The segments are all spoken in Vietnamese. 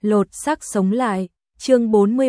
lột xác sống lại, chương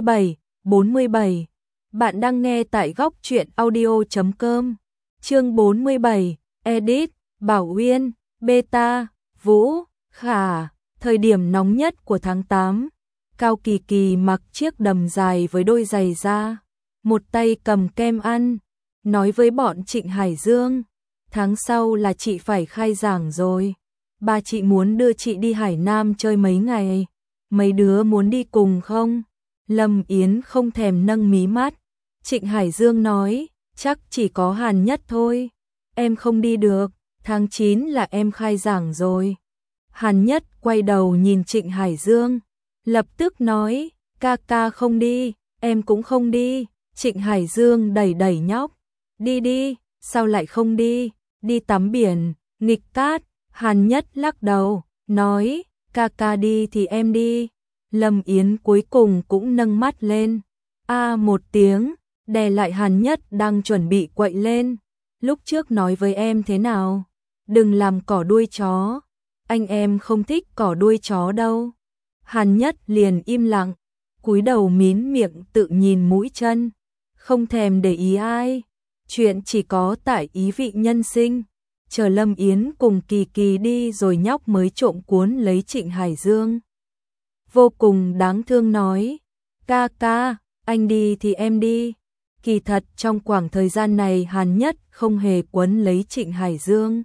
47. Bạn đang nghe tại góc truyện audio.com. Chương 47, edit, Bảo Uyên, Beta, Vũ, Khả, thời điểm nóng nhất của tháng 8. Cao Kỳ Kỳ mặc chiếc đầm dài với đôi giày da, một tay cầm kem ăn, nói với bọn Trịnh Hải Dương, tháng sau là chị phải khai giảng rồi. Ba chị muốn đưa chị đi Hải Nam chơi mấy ngày, mấy đứa muốn đi cùng không? Lâm Yến không thèm nâng mí mắt. Trịnh Hải Dương nói, chắc chỉ có Hàn Nhất thôi. Em không đi được, tháng 9 là em khai giảng rồi. Hàn Nhất quay đầu nhìn Trịnh Hải Dương, lập tức nói, ca không đi, em cũng không đi. Trịnh Hải Dương đẩy nhóc, đi đi, sao lại không đi, đi tắm biển, nghịch cát. Hàn Nhất lắc đầu, nói, ca đi thì em đi. Lâm Yến cuối cùng cũng nâng mắt lên, một tiếng, đè lại Hàn Nhất đang chuẩn bị quậy lên. Lúc trước nói với em thế nào? Đừng làm cỏ đuôi chó. Anh em không thích cỏ đuôi chó đâu. Hàn Nhất liền im lặng, cúi đầu mím miệng tự nhìn mũi chân, không thèm để ý ai. Chuyện chỉ có tại ý vị nhân sinh. Chờ Lâm Yến cùng Kỳ Kỳ đi rồi nhóc mới trộm cuốn lấy Trịnh Hải Dương. Vô cùng đáng thương nói, ca, anh đi thì em đi. Kỳ thật trong khoảng thời gian này Hàn Nhất không hề quấn lấy Trịnh Hải Dương.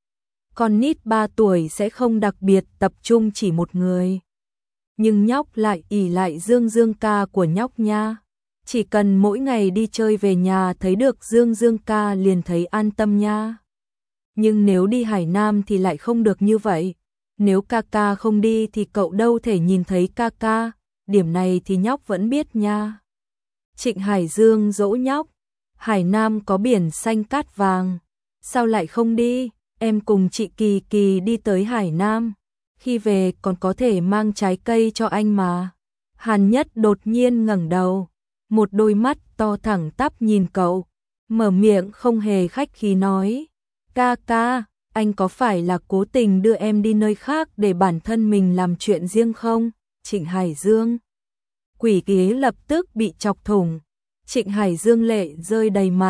Con nít 3 tuổi sẽ không đặc biệt tập trung chỉ một người. Nhưng nhóc lại ỷ lại Dương ca của nhóc nha. Chỉ cần mỗi ngày đi chơi về nhà thấy được Dương ca liền thấy an tâm nha. Nhưng nếu đi Hải Nam thì lại không được như vậy. Nếu ca không đi thì cậu đâu thể nhìn thấy ca. Điểm này thì nhóc vẫn biết nha. Trịnh Hải Dương dỗ nhóc, Hải Nam có biển xanh cát vàng, sao lại không đi? Em cùng chị Kỳ Kỳ đi tới Hải Nam, khi về còn có thể mang trái cây cho anh mà. Hàn Nhất đột nhiên ngẩng đầu, một đôi mắt to thẳng tắp nhìn cậu, mở miệng không hề khách khí nói, ca, anh có phải là cố tình đưa em đi nơi khác để bản thân mình làm chuyện riêng không? Trịnh Hải Dương quỷ ghế lập tức bị chọc thủng. Trịnh Hải Dương lệ rơi đầy mặt.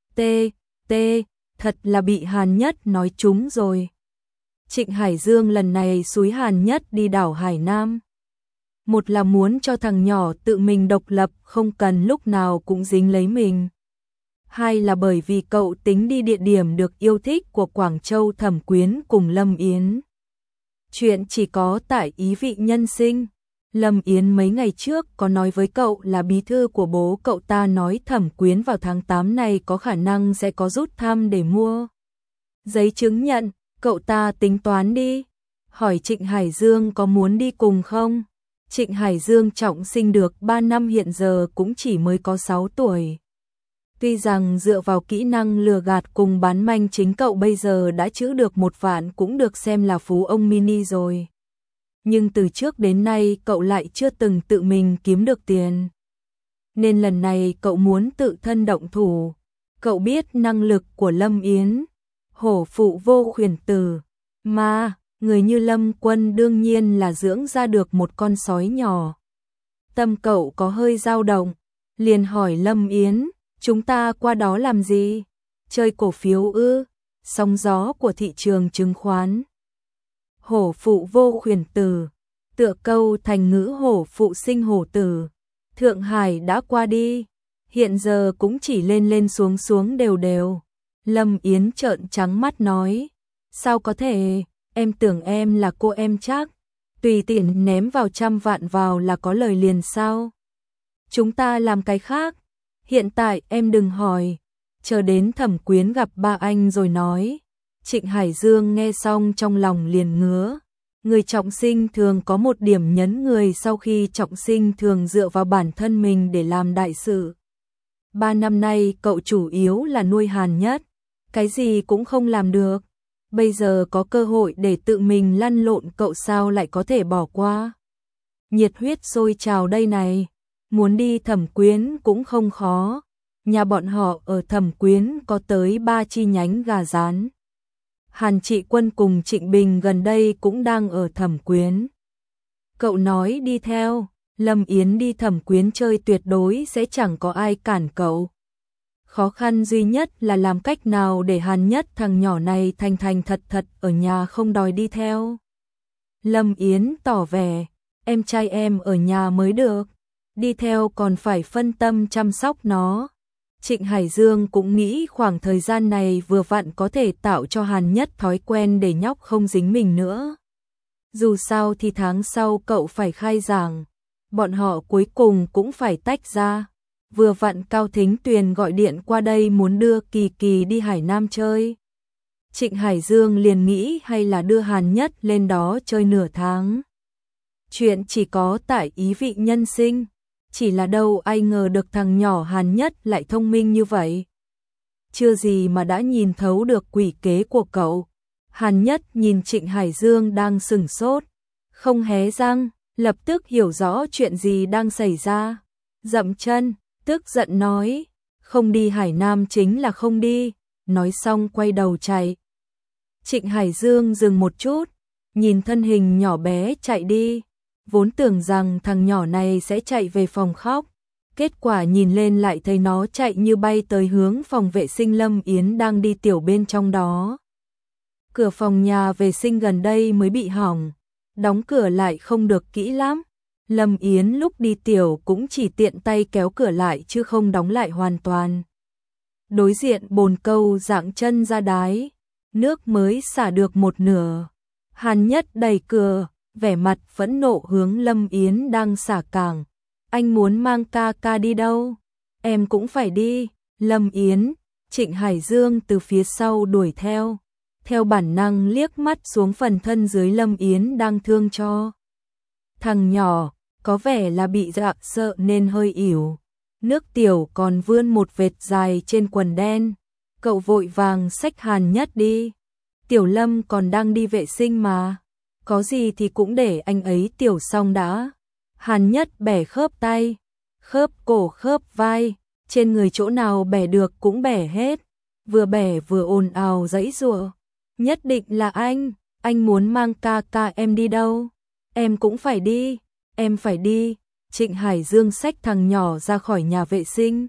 Thật là bị Hàn Nhất nói trúng rồi. Trịnh Hải Dương lần này xúi Hàn Nhất đi đảo Hải Nam. Một là muốn cho thằng nhỏ tự mình độc lập, không cần lúc nào cũng dính lấy mình. Hai là bởi vì cậu tính đi địa điểm được yêu thích của Quảng Châu Thẩm Quyến cùng Lâm Yến. Chuyện chỉ có tại ý vị nhân sinh. Lâm Yến mấy ngày trước có nói với cậu là bí thư của bố cậu ta nói Thẩm Quyến vào tháng 8 này có khả năng sẽ có rút thăm để mua giấy chứng nhận, cậu ta tính toán đi. Hỏi Trịnh Hải Dương có muốn đi cùng không? Trịnh Hải Dương trọng sinh được 3 năm hiện giờ cũng chỉ mới có 6 tuổi. Tuy rằng dựa vào kỹ năng lừa gạt cùng bán manh chính cậu bây giờ đã trữ được 1 vạn cũng được xem là phú ông mini rồi. Nhưng từ trước đến nay cậu lại chưa từng tự mình kiếm được tiền. Nên lần này cậu muốn tự thân động thủ. Cậu biết năng lực của Lâm Yến, hổ phụ vô khuyển tử, mà người như Lâm Quân đương nhiên là dưỡng ra được một con sói nhỏ. Tâm cậu có hơi dao động, liền hỏi Lâm Yến, chúng ta qua đó làm gì? Chơi cổ phiếu ư? Sóng gió của thị trường chứng khoán. Hổ phụ vô khuyển tử, tựa câu thành ngữ hổ phụ sinh hổ tử. Thượng Hải đã qua đi, hiện giờ cũng chỉ lên xuống đều. Lâm Yến trợn trắng mắt nói, sao có thể, em tưởng em là cô em chắc, tùy tiện ném vào 100 vạn vào là có lời liền sao? Chúng ta làm cái khác, hiện tại em đừng hỏi, chờ đến Thẩm Quyến gặp ba anh rồi nói. Trịnh Hải Dương nghe xong trong lòng liền ngứa. Người trọng sinh thường có một điểm nhấn người sau khi trọng sinh thường dựa vào bản thân mình để làm đại sự. 3 năm nay cậu chủ yếu là nuôi Hàn Nhất, cái gì cũng không làm được. Bây giờ có cơ hội để tự mình lăn lộn cậu sao lại có thể bỏ qua. Nhiệt huyết sôi trào đây này, muốn đi Thẩm Quyến cũng không khó. Nhà bọn họ ở Thẩm Quyến có tới 3 chi nhánh gà rán. Hàn Trị Quân cùng Trịnh Bình gần đây cũng đang ở Thẩm Quyến. Cậu nói đi theo, Lâm Yến đi Thẩm Quyến chơi tuyệt đối sẽ chẳng có ai cản cậu. Khó khăn duy nhất là làm cách nào để Hàn Nhất thằng nhỏ này thành thành thật thật ở nhà không đòi đi theo. Lâm Yến tỏ vẻ, em trai em ở nhà mới được, đi theo còn phải phân tâm chăm sóc nó. Trịnh Hải Dương cũng nghĩ khoảng thời gian này vừa vặn có thể tạo cho Hàn Nhất thói quen để nhóc không dính mình nữa. Dù sao thì tháng sau cậu phải khai giảng, bọn họ cuối cùng cũng phải tách ra. Vừa vặn Cao Thính Tuyền gọi điện qua đây muốn đưa Kỳ Kỳ đi Hải Nam chơi. Trịnh Hải Dương liền nghĩ hay là đưa Hàn Nhất lên đó chơi nửa tháng. Chuyện chỉ có tại ý vị nhân sinh, chỉ là đâu ai ngờ được thằng nhỏ Hàn Nhất lại thông minh như vậy. Chưa gì mà đã nhìn thấu được quỷ kế của cậu. Hàn Nhất nhìn Trịnh Hải Dương đang sửng sốt, không hé răng, lập tức hiểu rõ chuyện gì đang xảy ra. Dậm chân, tức giận nói, không đi Hải Nam chính là không đi, nói xong quay đầu chạy. Trịnh Hải Dương dừng một chút, nhìn thân hình nhỏ bé chạy đi, vốn tưởng rằng thằng nhỏ này sẽ chạy về phòng khóc, kết quả nhìn lên lại thấy nó chạy như bay tới hướng phòng vệ sinh Lâm Yến đang đi tiểu bên trong đó. Cửa phòng nhà vệ sinh gần đây mới bị hỏng, đóng cửa lại không được kỹ lắm. Lâm Yến lúc đi tiểu cũng chỉ tiện tay kéo cửa lại chứ không đóng lại hoàn toàn. Đối diện bồn câu dạng chân ra đái, nước mới xả được một nửa. Hàn Nhất đẩy cửa, vẻ mặt phẫn nộ hướng Lâm Yến đang xả cảng. Anh muốn mang ca ca đi đâu? Em cũng phải đi. Lâm Yến, Trịnh Hải Dương từ phía sau đuổi theo. Theo bản năng liếc mắt xuống phần thân dưới Lâm Yến đang thương cho. Thằng nhỏ, có vẻ là bị dọa sợ nên hơi ỉu. Nước tiểu còn vươn một vệt dài trên quần đen. Cậu vội vàng xách Hàn Nhất đi. Tiểu Lâm còn đang đi vệ sinh mà. Có gì thì cũng để anh ấy tiểu xong đã. Hàn Nhất bẻ khớp tay, khớp cổ khớp vai, trên người chỗ nào bẻ được cũng bẻ hết. Vừa bẻ vừa ồn ào giãy giụa. Nhất định là anh muốn mang ca ca em đi đâu? Em cũng phải đi, em phải đi. Trịnh Hải Dương xách thằng nhỏ ra khỏi nhà vệ sinh.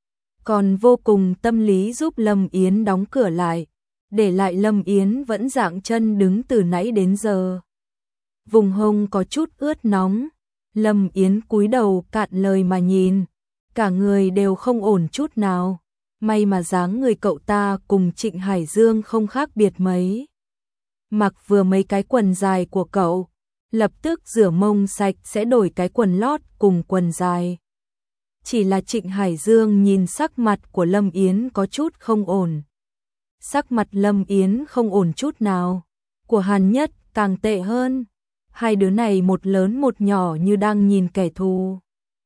Còn vô cùng tâm lý giúp Lâm Yến đóng cửa lại, để lại Lâm Yến vẫn dạng chân đứng từ nãy đến giờ. Vùng hông có chút ướt nóng, Lâm Yến cúi đầu cạn lời mà nhìn, cả người đều không ổn chút nào. May mà dáng người cậu ta cùng Trịnh Hải Dương không khác biệt mấy. Mặc vừa mấy cái quần dài của cậu, lập tức rửa mông sạch sẽ đổi cái quần lót cùng quần dài. Chỉ là Trịnh Hải Dương nhìn sắc mặt của Lâm Yến có chút không ổn. Sắc mặt Lâm Yến không ổn chút nào, của Hàn Nhất càng tệ hơn. Hai đứa này một lớn một nhỏ như đang nhìn kẻ thù.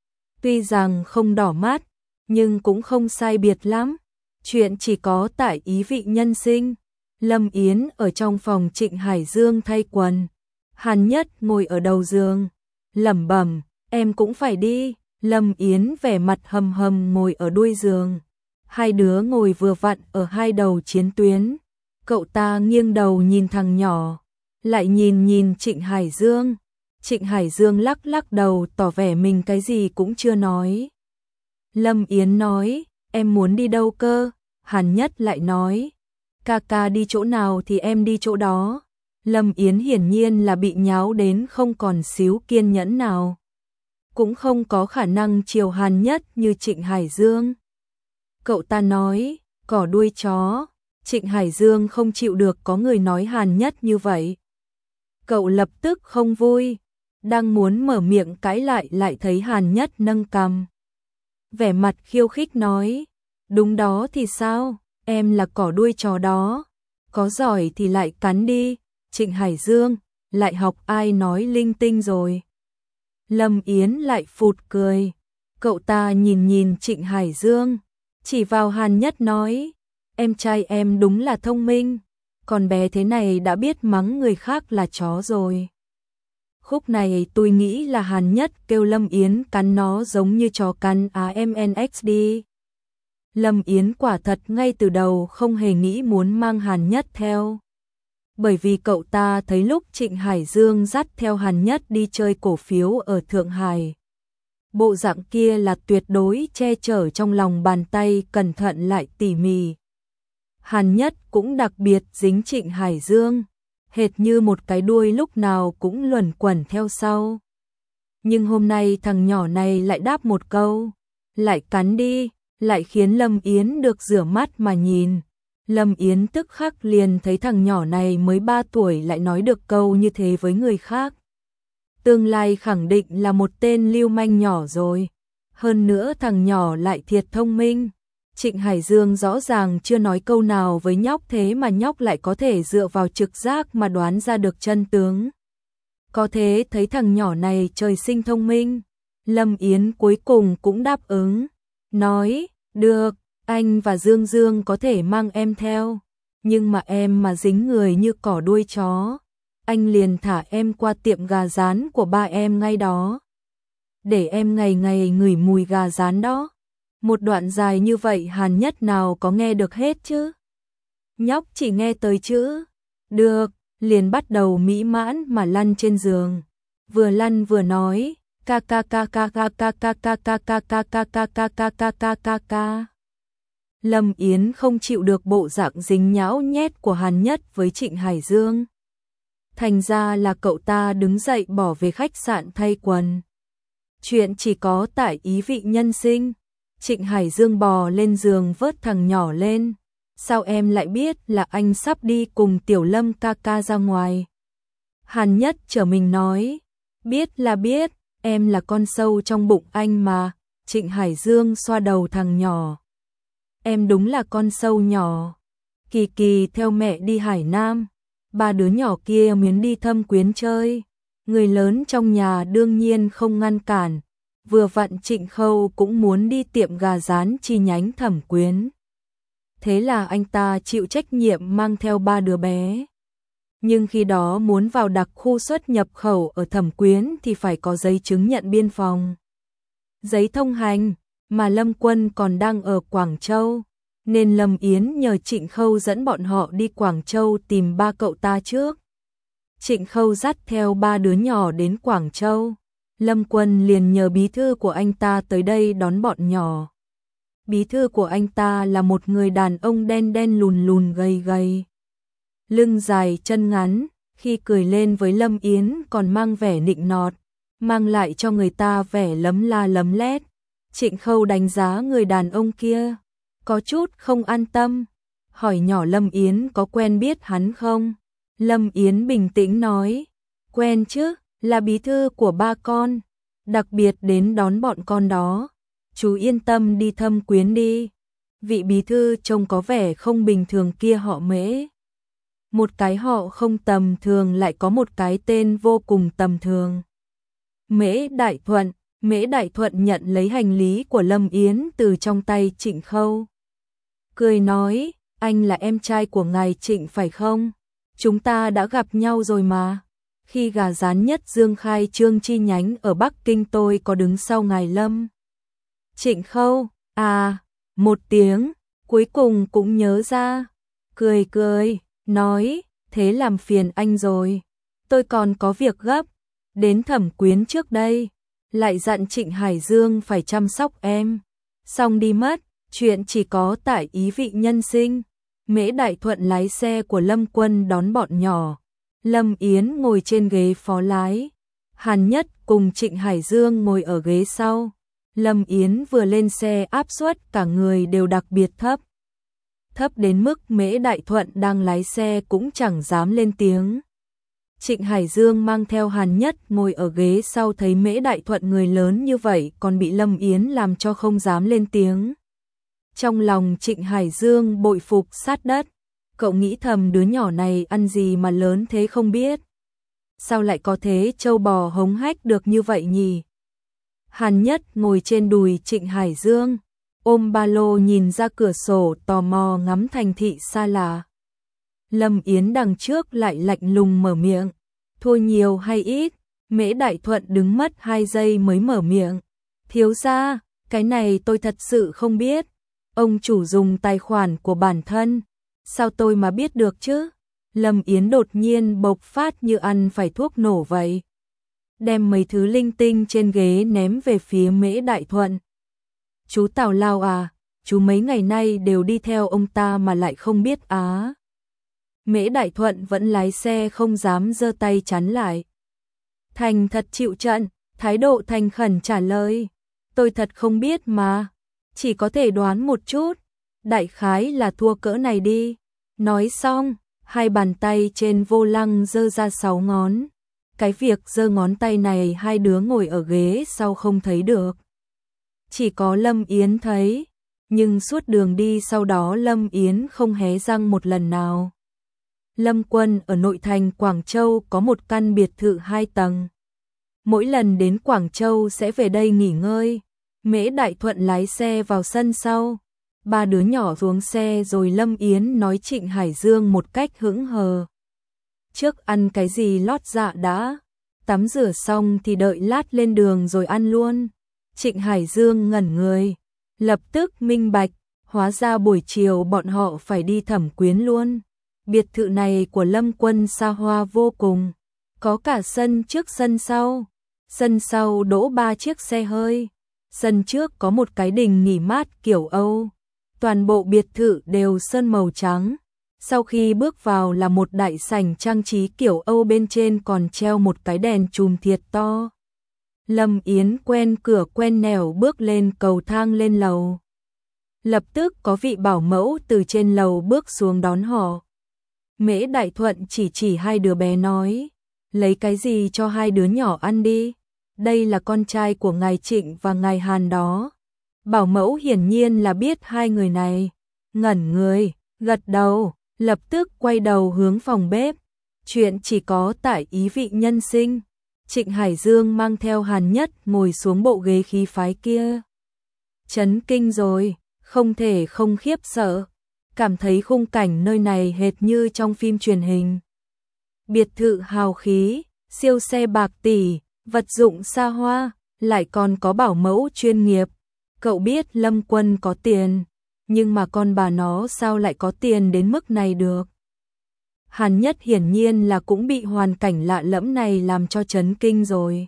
Tuy rằng không đỏ mắt, nhưng cũng không sai biệt lắm. Chuyện chỉ có tại ý vị nhân sinh. Lâm Yến ở trong phòng Trịnh Hải Dương thay quần. Hàn Nhất ngồi ở đầu giường, lẩm bẩm, em cũng phải đi. Lâm Yến vẻ mặt hầm hầm ngồi ở đuôi giường. Hai đứa ngồi vừa vặn ở hai đầu chiến tuyến. Cậu ta nghiêng đầu nhìn thằng nhỏ, lại nhìn Trịnh Hải Dương. Trịnh Hải Dương lắc lắc đầu tỏ vẻ mình cái gì cũng chưa nói. Lâm Yến nói, em muốn đi đâu cơ? Hàn Nhất lại nói, ca ca đi chỗ nào thì em đi chỗ đó. Lâm Yến hiển nhiên là bị nháo đến không còn xíu kiên nhẫn nào. Cũng không có khả năng chiều Hàn Nhất như Trịnh Hải Dương. Cậu ta nói, cỏ đuôi chó. Trịnh Hải Dương không chịu được có người nói Hàn Nhất như vậy. Cậu lập tức không vui, đang muốn mở miệng cãi lại thấy Hàn Nhất nâng cằm. Vẻ mặt khiêu khích nói, đúng đó thì sao, em là cỏ đuôi chó đó, có giỏi thì lại cắn đi. Trịnh Hải Dương, lại học ai nói linh tinh rồi. Lâm Yến lại phụt cười, cậu ta nhìn Trịnh Hải Dương, chỉ vào Hàn Nhất nói, em trai em đúng là thông minh, còn bé thế này đã biết mắng người khác là chó rồi. Khúc này tôi nghĩ là Hàn Nhất kêu Lâm Yến cắn nó giống như chó cắn AMNXD. Lâm Yến quả thật ngay từ đầu không hề nghĩ muốn mang Hàn Nhất theo. bởi vì cậu ta thấy lúc Trịnh Hải Dương dắt theo Hàn Nhất đi chơi cổ phiếu ở Thượng Hải. Bộ dạng kia là tuyệt đối che chở trong lòng bàn tay, cẩn thận lại tỉ mỉ. Hàn Nhất cũng đặc biệt dính Trịnh Hải Dương, hệt như một cái đuôi lúc nào cũng luẩn quẩn theo sau. Nhưng hôm nay thằng nhỏ này lại đáp một câu, lại cắn đi, lại khiến Lâm Yến được rửa mắt mà nhìn. Lâm Yến tức khắc liền thấy thằng nhỏ này mới 3 tuổi lại nói được câu như thế với người khác. Tương lai khẳng định là một tên lưu manh nhỏ rồi. Hơn nữa thằng nhỏ lại thiệt thông minh. Trịnh Hải Dương rõ ràng chưa nói câu nào với nhóc, thế mà nhóc lại có thể dựa vào trực giác mà đoán ra được chân tướng. Có thế thấy thằng nhỏ này trời sinh thông minh. Lâm Yến cuối cùng cũng đáp ứng, nói, được, anh và Dương Dương có thể mang em theo, nhưng mà em mà dính người như cỏ đuôi chó, anh liền thả em qua tiệm gà rán của ba em ngay đó, để em ngày ngày ngửi mùi gà rán đó. Một đoạn dài như vậy Hàn Nhất nào có nghe được hết chứ? Nhóc chỉ nghe tới chữ được, liền bắt đầu mỹ mãn mà lăn trên giường, vừa lăn vừa nói ca ca ca ca ca ca ca ca ca ca ca ca ca ca ca ca ca ca ca. Lâm Yến không chịu được bộ dạng dính nhão nhét của Hàn Nhất với Trịnh Hải Dương. Thành ra là cậu ta đứng dậy bỏ về khách sạn thay quần. Chuyện chỉ có tại Ý Vị Nhân Sinh. Trịnh Hải Dương bò lên giường vớt thằng nhỏ lên. Sao em lại biết là anh sắp đi cùng Tiểu Lâm ca ca ra ngoài? Hàn Nhất trở mình nói, biết là biết, em là con sâu trong bụng anh mà. Trịnh Hải Dương xoa đầu thằng nhỏ. Em đúng là con sâu nhỏ. Kỳ Kỳ theo mẹ đi Hải Nam, ba đứa nhỏ kia muốn đi Thâm Quyến chơi. Người lớn trong nhà đương nhiên không ngăn cản. Vừa vặn Trịnh Khâu cũng muốn đi tiệm gà rán chi nhánh Thẩm Quyến. Thế là anh ta chịu trách nhiệm mang theo ba đứa bé. Nhưng khi đó muốn vào đặc khu xuất nhập khẩu ở Thẩm Quyến thì phải có giấy chứng nhận biên phòng, giấy thông hành, mà Lâm Quân còn đang ở Quảng Châu, nên Lâm Yến nhờ Trịnh Khâu dẫn bọn họ đi Quảng Châu tìm ba cậu ta trước. Trịnh Khâu dắt theo ba đứa nhỏ đến Quảng Châu, Lâm Quân liền nhờ bí thư của anh ta tới đây đón bọn nhỏ. Bí thư của anh ta là một người đàn ông đen đen lùn lùn gầy gầy, lưng dài chân ngắn, khi cười lên với Lâm Yến còn mang vẻ nịnh nọt, mang lại cho người ta vẻ lấm la lấm lét. Trịnh Khâu đánh giá người đàn ông kia, có chút không an tâm, hỏi nhỏ Lâm Yến có quen biết hắn không? Lâm Yến bình tĩnh nói, quen chứ, là bí thư của ba con, đặc biệt đến đón bọn con đó. Chú yên tâm đi Thâm Quyến đi. Vị bí thư trông có vẻ không bình thường kia họ Mễ. Một cái họ không tầm thường lại có một cái tên vô cùng tầm thường. Mễ Đại Thuận. Mễ Đại Thuận nhận lấy hành lý của Lâm Yến từ trong tay Trịnh Khâu. Cười nói, anh là em trai của ngài Trịnh phải không? Chúng ta đã gặp nhau rồi mà. Khi gà rán Nhất Dương khai trương chi nhánh ở Bắc Kinh tôi có đứng sau ngài Lâm. Trịnh Khâu, à, một tiếng, cuối cùng cũng nhớ ra. Cười cười, nói, thế làm phiền anh rồi. Tôi còn có việc gấp, đến Thẩm Quyến trước đây. Lại dặn Trịnh Hải Dương phải chăm sóc em. Xong đi mất, chuyện chỉ có tại Ý Vị Nhân Sinh. Mễ Đại Thuận lái xe của Lâm Quân đón bọn nhỏ. Lâm Yến ngồi trên ghế phó lái. Hàn Nhất cùng Trịnh Hải Dương ngồi ở ghế sau. Lâm Yến vừa lên xe áp suất cả người đều đặc biệt thấp. Thấp đến mức Mễ Đại Thuận đang lái xe cũng chẳng dám lên tiếng. Trịnh Hải Dương mang theo Hàn Nhất ngồi ở ghế sau thấy Mễ Đại Thuận người lớn như vậy còn bị Lâm Yến làm cho không dám lên tiếng. Trong lòng Trịnh Hải Dương bội phục sát đất. Cậu nghĩ thầm đứa nhỏ này ăn gì mà lớn thế không biết. Sao lại có thế trâu bò hống hách được như vậy nhỉ? Hàn Nhất ngồi trên đùi Trịnh Hải Dương, ôm ba lô nhìn ra cửa sổ tò mò ngắm thành thị xa lạ. Lâm Yến đằng trước lại lạnh lùng mở miệng, thua nhiều hay ít? Mễ Đại Thuận đứng mất 2 giây mới mở miệng, thiếu gia, cái này tôi thật sự không biết. Ông chủ dùng tài khoản của bản thân, sao tôi mà biết được chứ? Lâm Yến đột nhiên bộc phát như ăn phải thuốc nổ vậy. Đem mấy thứ linh tinh trên ghế ném về phía Mễ Đại Thuận. Chú Tào Lao à, chú mấy ngày nay đều đi theo ông ta mà lại không biết á. Mễ Đại Thuận vẫn lái xe không dám giơ tay chắn lại. Thành thật chịu trận, thái độ thành khẩn trả lời. Tôi thật không biết mà, chỉ có thể đoán một chút, đại khái là thua cỡ này đi. Nói xong, hai bàn tay trên vô lăng giơ ra 6 ngón. Cái việc giơ ngón tay này hai đứa ngồi ở ghế sau không thấy được. Chỉ có Lâm Yến thấy, nhưng suốt đường đi sau đó Lâm Yến không hé răng một lần nào. Lâm Quân ở nội thành Quảng Châu có một căn biệt thự 2 tầng. Mỗi lần đến Quảng Châu sẽ về đây nghỉ ngơi. Mễ Đại Thuận lái xe vào sân sau. Ba đứa nhỏ xuống xe rồi Lâm Yến nói Trịnh Hải Dương một cách hững hờ. Trước ăn cái gì lót dạ đã, tắm rửa xong thì đợi lát lên đường rồi ăn luôn. Trịnh Hải Dương ngẩn người, lập tức minh bạch, hóa ra buổi chiều bọn họ phải đi Thẩm Quyến luôn. Biệt thự này của Lâm Quân xa hoa vô cùng, có cả sân trước sân sau. Sân sau đỗ 3 chiếc xe hơi, sân trước có một cái đình nghỉ mát kiểu Âu. Toàn bộ biệt thự đều sơn màu trắng. Sau khi bước vào là một đại sảnh trang trí kiểu Âu, bên trên còn treo một cái đèn chùm thiệt to. Lâm Yến quen cửa quen nẻo bước lên cầu thang lên lầu. Lập tức có vị bảo mẫu từ trên lầu bước xuống đón họ. Mễ Đại Thuận chỉ hai đứa bé nói, lấy cái gì cho hai đứa nhỏ ăn đi, đây là con trai của ngài Trịnh và ngài Hàn đó. Bảo mẫu hiển nhiên là biết hai người này, ngẩn người, gật đầu, lập tức quay đầu hướng phòng bếp. Chuyện chỉ có tại ý vị nhân sinh. Trịnh Hải Dương mang theo Hàn Nhất ngồi xuống bộ ghế khí phái kia. Chấn kinh rồi, không thể không khiếp sợ, cảm thấy khung cảnh nơi này hệt như trong phim truyền hình. Biệt thự hào khí, siêu xe bạc tỷ, vật dụng xa hoa, lại còn có bảo mẫu chuyên nghiệp. Cậu biết Lâm Quân có tiền, nhưng mà con bà nó sao lại có tiền đến mức này được. Hàn Nhất hiển nhiên là cũng bị hoàn cảnh lạ lẫm này làm cho chấn kinh rồi.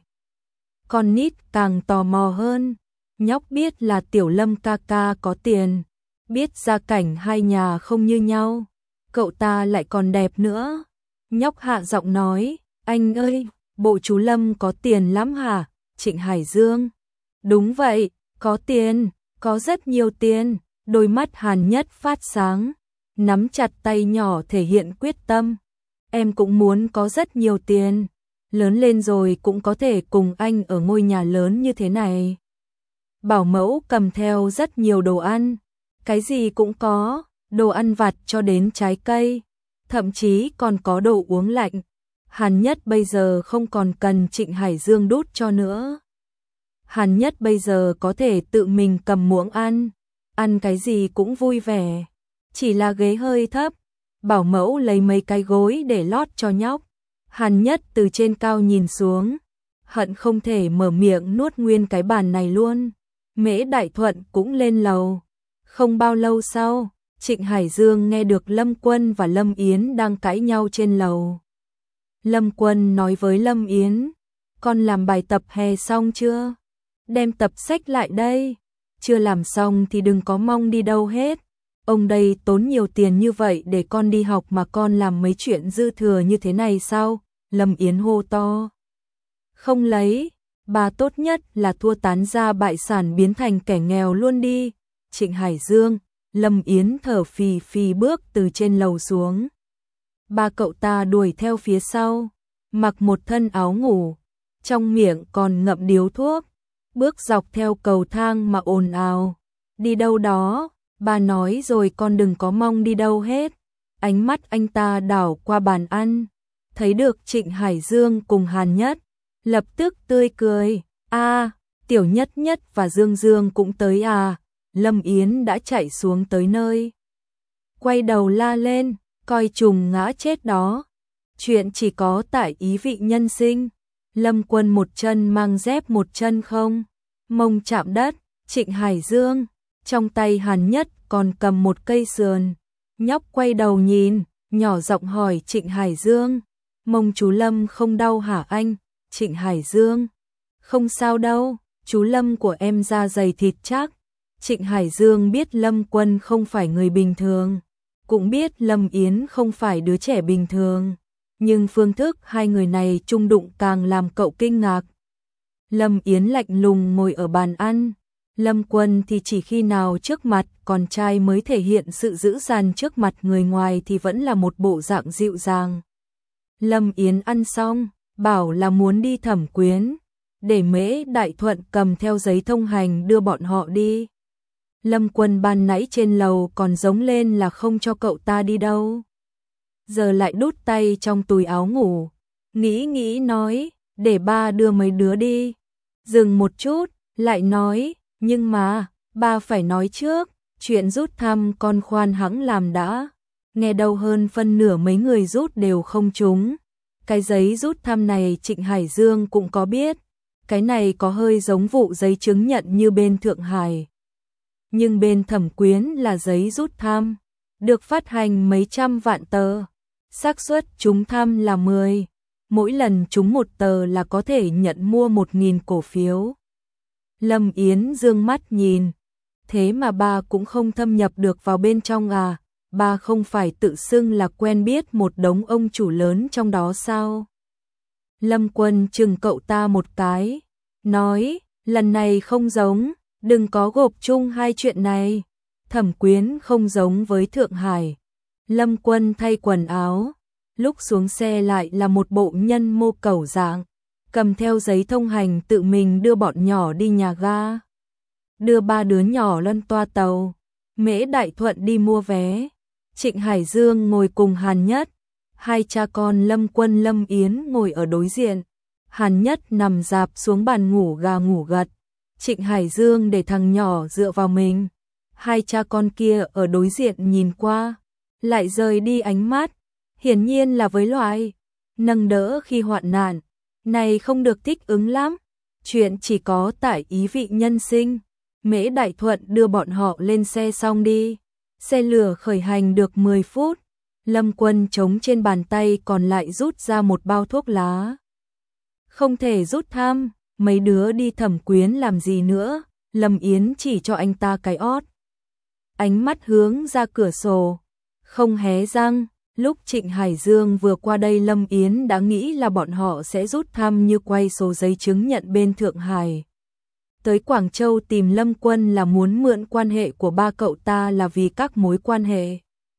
Con nít càng tò mò hơn, nhóc biết là tiểu Lâm ca ca có tiền, biết gia cảnh hai nhà không như nhau, cậu ta lại còn đẹp nữa. Nhóc hạ giọng nói, anh ơi, bộ chú Lâm có tiền lắm hả? Trịnh Hải Dương, đúng vậy, có tiền, có rất nhiều tiền. Đôi mắt Hàn Nhất phát sáng, nắm chặt tay nhỏ thể hiện quyết tâm. Em cũng muốn có rất nhiều tiền, lớn lên rồi cũng có thể cùng anh ở ngôi nhà lớn như thế này. Bảo mẫu cầm theo rất nhiều đồ ăn, cái gì cũng có, đồ ăn vặt cho đến trái cây, thậm chí còn có đồ uống lạnh. Hàn Nhất bây giờ không còn cần Trịnh Hải Dương đút cho nữa. Hàn Nhất bây giờ có thể tự mình cầm muỗng ăn cái gì cũng vui vẻ. Chỉ là ghế hơi thấp, bảo mẫu lấy mấy cái gối để lót cho nhóc. Hàn Nhất từ trên cao nhìn xuống, hận không thể mở miệng nuốt nguyên cái bàn này luôn. Mễ Đại Thuận cũng lên lầu. Không bao lâu sau, Trịnh Hải Dương nghe được Lâm Quân và Lâm Yến đang cãi nhau trên lầu. Lâm Quân nói với Lâm Yến, con làm bài tập hè xong chưa? Đem tập sách lại đây. Chưa làm xong thì đừng có mong đi đâu hết. Ông đây tốn nhiều tiền như vậy để con đi học mà con làm mấy chuyện dư thừa như thế này sao? Lâm Yến hô to. Không lấy, bà tốt nhất là thua tán ra bại sản biến thành kẻ nghèo luôn đi. Trịnh Hải Dương, Lâm Yến thở phì phì bước từ trên lầu xuống. Ba cậu ta đuổi theo phía sau, mặc một thân áo ngủ, trong miệng còn ngậm điếu thuốc, bước dọc theo cầu thang mà ồn ào. Đi đâu đó, bà nói rồi con đừng có mong đi đâu hết. Ánh mắt anh ta đảo qua bàn ăn, thấy được Trịnh Hải Dương cùng Hàn Nhất, lập tức tươi cười. Tiểu Nhất Nhất và Dương Dương cũng tới à? Lâm Yến đã chạy xuống tới nơi, quay đầu la lên, coi trùng ngã chết đó. Chuyện chỉ có tại ý vị nhân sinh. Lâm Quân một chân mang dép một chân không, mông chạm đất. Trịnh Hải Dương, trong tay Hàn Nhất còn cầm một cây sườn. Nhóc quay đầu nhìn, nhỏ giọng hỏi Trịnh Hải Dương. Mông chú Lâm không đau hả anh? Trịnh Hải Dương. Không sao đâu, chú Lâm của em da dày thịt chắc. Trịnh Hải Dương biết Lâm Quân không phải người bình thường, cũng biết Lâm Yến không phải đứa trẻ bình thường, nhưng phương thức hai người này chung đụng càng làm cậu kinh ngạc. Lâm Yến lạnh lùng ngồi ở bàn ăn, Lâm Quân thì chỉ khi nào trước mặt con trai mới thể hiện sự dữ dằn, trước mặt người ngoài thì vẫn là một bộ dạng dịu dàng. Lâm Yến ăn xong, bảo là muốn đi Thẩm Quyến, để Mễ Đại Thuận cầm theo giấy thông hành đưa bọn họ đi. Lâm Quân ban nãy trên lầu còn giống lên là không cho cậu ta đi đâu. Giờ lại đút tay trong túi áo ngủ, nghĩ nói, để ba đưa mấy đứa đi. Dừng một chút, lại nói, nhưng mà, ba phải nói trước, chuyện rút thăm con khoan hẵng làm đã. Nghe đâu hơn phân nửa mấy người rút đều không trúng. Cái giấy rút thăm này Trịnh Hải Dương cũng có biết, cái này có hơi giống vụ giấy chứng nhận như bên Thượng Hải. Nhưng bên Thẩm Quyến là giấy rút thăm, được phát hành mấy trăm vạn tờ. Xác suất trúng thăm là 10, mỗi lần trúng một tờ là có thể nhận mua 1.000 cổ phiếu. Lâm Yến dương mắt nhìn, thế mà ba cũng không thâm nhập được vào bên trong à? Ba không phải tự xưng là quen biết một đống ông chủ lớn trong đó sao? Lâm Quân chừng cậu ta một cái, nói, lần này không giống, đừng có gộp chung hai chuyện này. Thẩm Quyến không giống với Thượng Hải. Lâm Quân thay quần áo, lúc xuống xe lại là một bộ nhân mô cẩu dạng, cầm theo giấy thông hành tự mình đưa bọn nhỏ đi nhà ga. Đưa ba đứa nhỏ lên toa tàu, Mễ Đại Thuận đi mua vé. Trịnh Hải Dương ngồi cùng Hàn Nhất, hai cha con Lâm Quân Lâm Yến ngồi ở đối diện. Hàn Nhất nằm rạp xuống bàn ngủ gà ngủ gật. Trịnh Hải Dương để thằng nhỏ dựa vào mình. Hai cha con kia ở đối diện nhìn qua, lại rời đi ánh mắt, hiển nhiên là với loại nâng đỡ khi hoạn nạn này không được thích ứng lắm. Chuyện chỉ có tại ý vị nhân sinh. Mễ Đại Thuận đưa bọn họ lên xe xong đi. Xe lửa khởi hành được 10 phút. Lâm Quân chống trên bàn tay còn lại rút ra một bao thuốc lá. Không thể rút thăm, mấy đứa đi Thẩm Quyến làm gì nữa? Lâm Yến chỉ cho anh ta cái ót. Ánh mắt hướng ra cửa sổ, không hé răng. Lúc Trịnh Hải Dương vừa qua đây Lâm Yến đã nghĩ là bọn họ sẽ rút thăm như quay số giấy chứng nhận bên Thượng Hải. Tới Quảng Châu tìm Lâm Quân là muốn mượn quan hệ của ba cậu ta là vì các mối quan hệ.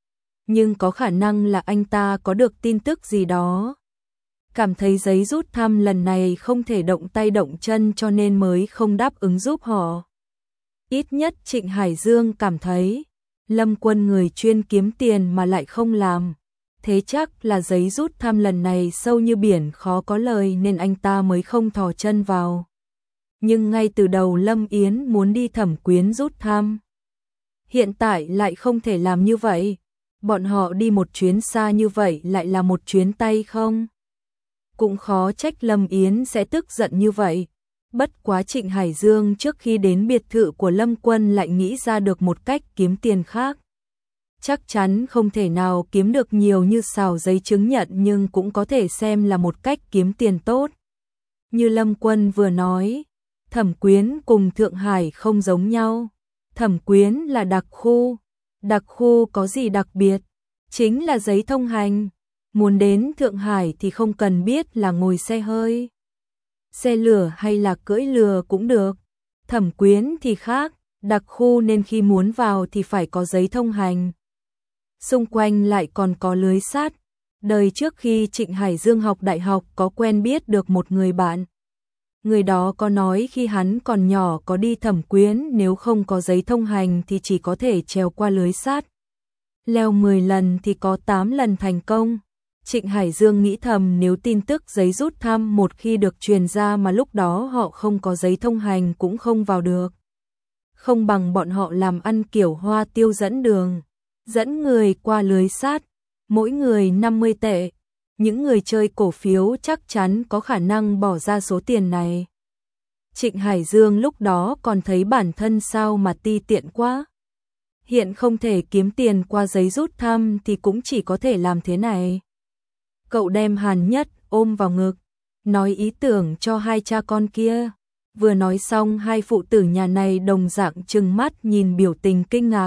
Nhưng có khả năng là anh ta có được tin tức gì đó. Cảm thấy giấy rút thăm lần này không thể động tay động chân cho nên mới không đáp ứng giúp họ. Ít nhất Trịnh Hải Dương cảm thấy, Lâm Quân người chuyên kiếm tiền mà lại không làm. Thế chắc là giấy rút thăm lần này sâu như biển khó có lời nên anh ta mới không thò chân vào. Nhưng ngay từ đầu Lâm Yến muốn đi Thẩm Quyến rút thăm. Hiện tại lại không thể làm như vậy. Bọn họ đi một chuyến xa như vậy lại là một chuyến tay không? Cũng khó trách Lâm Yến sẽ tức giận như vậy. Bất quá Trịnh Hải Dương trước khi đến biệt thự của Lâm Quân lại nghĩ ra được một cách kiếm tiền khác. Chắc chắn không thể nào kiếm được nhiều như xào giấy chứng nhận nhưng cũng có thể xem là một cách kiếm tiền tốt. Như Lâm Quân vừa nói, Thẩm Quyến cùng Thượng Hải không giống nhau. Thẩm Quyến là đặc khu. Đặc khu có gì đặc biệt? Chính là giấy thông hành. Muốn đến Thượng Hải thì không cần biết là ngồi xe hơi, xe lửa hay là cưỡi lừa cũng được. Thẩm Quyến thì khác, đặc khu nên khi muốn vào thì phải có giấy thông hành. Xung quanh lại còn có lưới sắt. Đời trước khi Trịnh Hải Dương học đại học có quen biết được một người bạn. Người đó có nói khi hắn còn nhỏ có đi Thẩm Quyến nếu không có giấy thông hành thì chỉ có thể trèo qua lưới sắt. Leo 10 lần thì có 8 lần thành công. Trịnh Hải Dương nghĩ thầm nếu tin tức giấy rút thăm một khi được truyền ra mà lúc đó họ không có giấy thông hành cũng không vào được. Không bằng bọn họ làm ăn kiểu Hoa Tiêu dẫn đường, dẫn người qua lưới sắt, mỗi người 50 tệ. Những người chơi cổ phiếu chắc chắn có khả năng bỏ ra số tiền này. Trịnh Hải Dương lúc đó còn thấy bản thân sao mà ti tiện quá. hiện không thể kiếm tiền qua giấy rút thăm thì cũng chỉ có thể làm thế này. Cậu đem Hàn Nhất ôm vào ngực, nói ý tưởng cho hai cha con kia. Vừa nói xong hai phụ tử nhà này đồng dạng trừng mắt nhìn biểu tình kinh ngạc.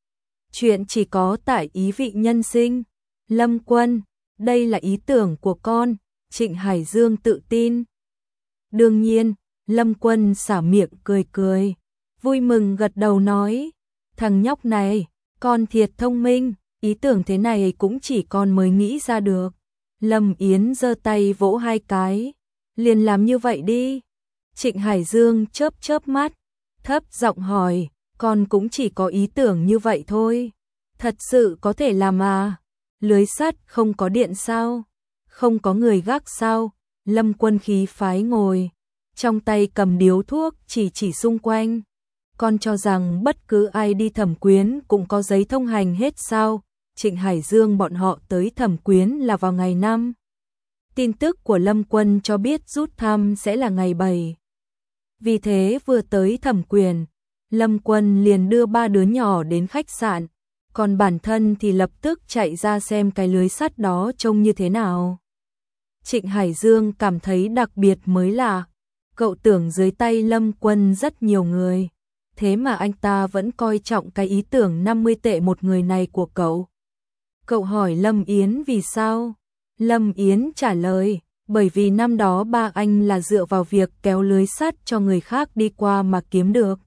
Chuyện chỉ có tại ý vị nhân sinh. Lâm Quân, đây là ý tưởng của con, Trịnh Hải Dương tự tin. Đương nhiên, Lâm Quân xả miệng cười cười, vui mừng gật đầu nói, thằng nhóc này, con thiệt thông minh, ý tưởng thế này cũng chỉ con mới nghĩ ra được. Lâm Yến giơ tay vỗ hai cái, liền làm như vậy đi. Trịnh Hải Dương chớp chớp mắt, thấp giọng hỏi, con cũng chỉ có ý tưởng như vậy thôi. Thật sự có thể làm à? Lưới sắt không có điện sao? Không có người gác sao? Lâm Quân khí phái ngồi, trong tay cầm điếu thuốc chỉ xung quanh. Con cho rằng bất cứ ai đi Thẩm Quyến cũng có giấy thông hành hết sao? Trịnh Hải Dương bọn họ tới Thẩm Quyến là vào ngày 5. Tin tức của Lâm Quân cho biết rút thăm sẽ là ngày 7. Vì thế vừa tới Thẩm Quyến, Lâm Quân liền đưa 3 đứa nhỏ đến khách sạn, còn bản thân thì lập tức chạy ra xem cái lưới sắt đó trông như thế nào. Trịnh Hải Dương cảm thấy đặc biệt mới lạ, cậu tưởng dưới tay Lâm Quân rất nhiều người, thế mà anh ta vẫn coi trọng cái ý tưởng 50 tệ một người này của cậu. Cậu hỏi Lâm Yến vì sao? Lâm Yến trả lời, bởi vì năm đó ba anh là dựa vào việc kéo lưới sắt cho người khác đi qua mà kiếm được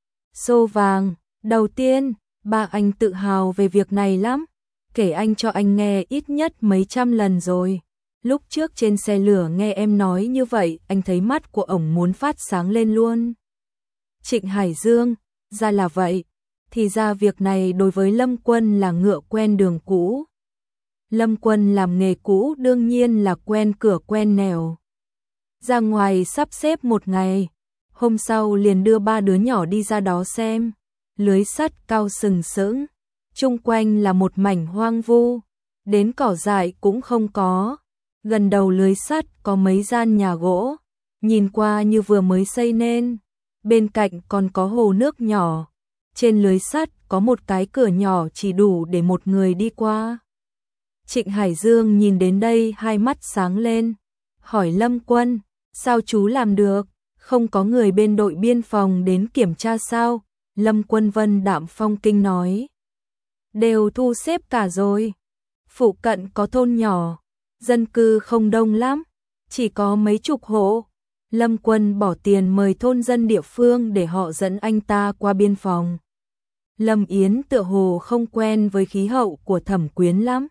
xô vàng. Đầu tiên, ba anh tự hào về việc này lắm, kể anh cho anh nghe ít nhất mấy trăm lần rồi. Lúc trước trên xe lửa nghe em nói như vậy, anh thấy mắt của ổng muốn phát sáng lên luôn. Trịnh Hải Dương, ra là vậy, thì ra việc này đối với Lâm Quân là ngựa quen đường cũ. Lâm Quân làm nghề cũ đương nhiên là quen cửa quen nẻo. Ra ngoài sắp xếp một ngày, hôm sau liền đưa 3 đứa nhỏ đi ra đó xem. Lưới sắt cao sừng sững, chung quanh là một mảnh hoang vu, đến cỏ dại cũng không có. Gần đầu lưới sắt có mấy gian nhà gỗ, nhìn qua như vừa mới xây nên. Bên cạnh còn có hồ nước nhỏ. Trên lưới sắt có một cái cửa nhỏ chỉ đủ để một người đi qua. Trịnh Hải Dương nhìn đến đây hai mắt sáng lên, hỏi Lâm Quân, sao chú làm được, không có người bên đội biên phòng đến kiểm tra sao? Lâm Quân vân đạm phong kinh nói, đều thu xếp cả rồi. Phụ cận có thôn nhỏ, dân cư không đông lắm, chỉ có mấy chục hộ. Lâm Quân bỏ tiền mời thôn dân địa phương để họ dẫn anh ta qua biên phòng. Lâm Yến tựa hồ không quen với khí hậu của Thẩm Quyến lắm.